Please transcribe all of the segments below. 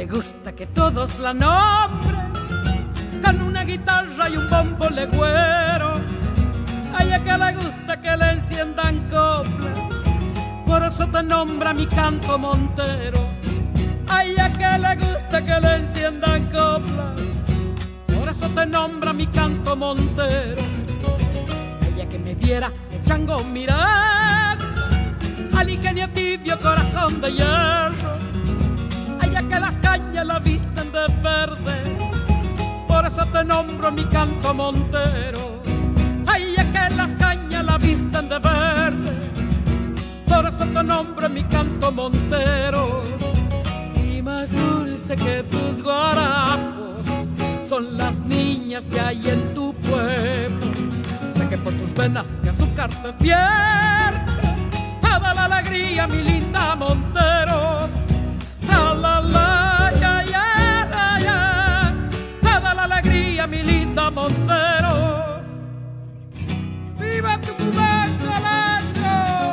gusta que todos la nombren con una guitarra y un bombo legüero. A ella que le gusta que le enciendan coplas, por eso te nombra mi canto Monteros. A ella que le gusta que le enciendan coplas, por eso te nombra mi canto Monteros. A ella que me viera de chango mirar al ingenio tibio corazón de hierro. A ella que las cañas la visten de verde, por eso te nombro mi canto Montero. A ella que las cañas la visten de verde, por eso te nombro mi canto Monteros. Y más dulce que tus guarapos son las niñas que hay en tu pueblo. Sé que por tus venas de azúcar te vierte toda la alegría, mi linda Monteros. La la la, ya ya ya ya, toda la alegría, mi linda Monteros. ¡Viva Tucumán, Calacho!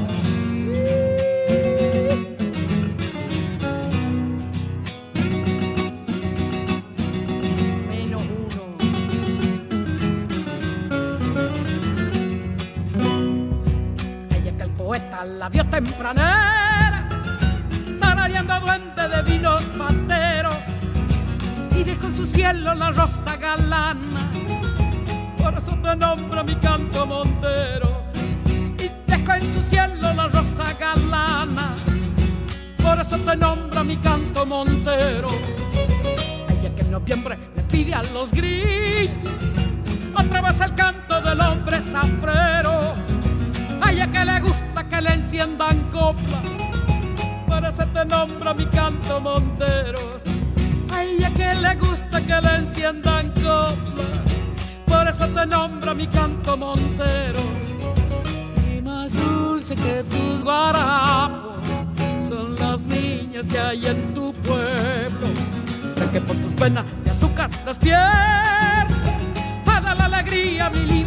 Menos uno. Ella que el poeta la vio tempranera, tarareando duende de vinos pateros, y dejó en su cielo la rosa galana, por eso te nombra mi canto Montero. Y dejó en su cielo la rosa galana, por eso te nombra mi canto Monteros. A ella que en noviembre le pide a los grillos otra vez el canto del hombre zafrero. A ella que le gusta que le enciendan coplas, por eso te nombra mi canto Monteros. A ella que le gusta que le enciendan coplas, por eso te nombra mi canto Monteros. Y más dulce que tus guarapos son las niñas que hay en tu pueblo. Sé que por tus penas de azúcar despierta toda la alegría, mi linda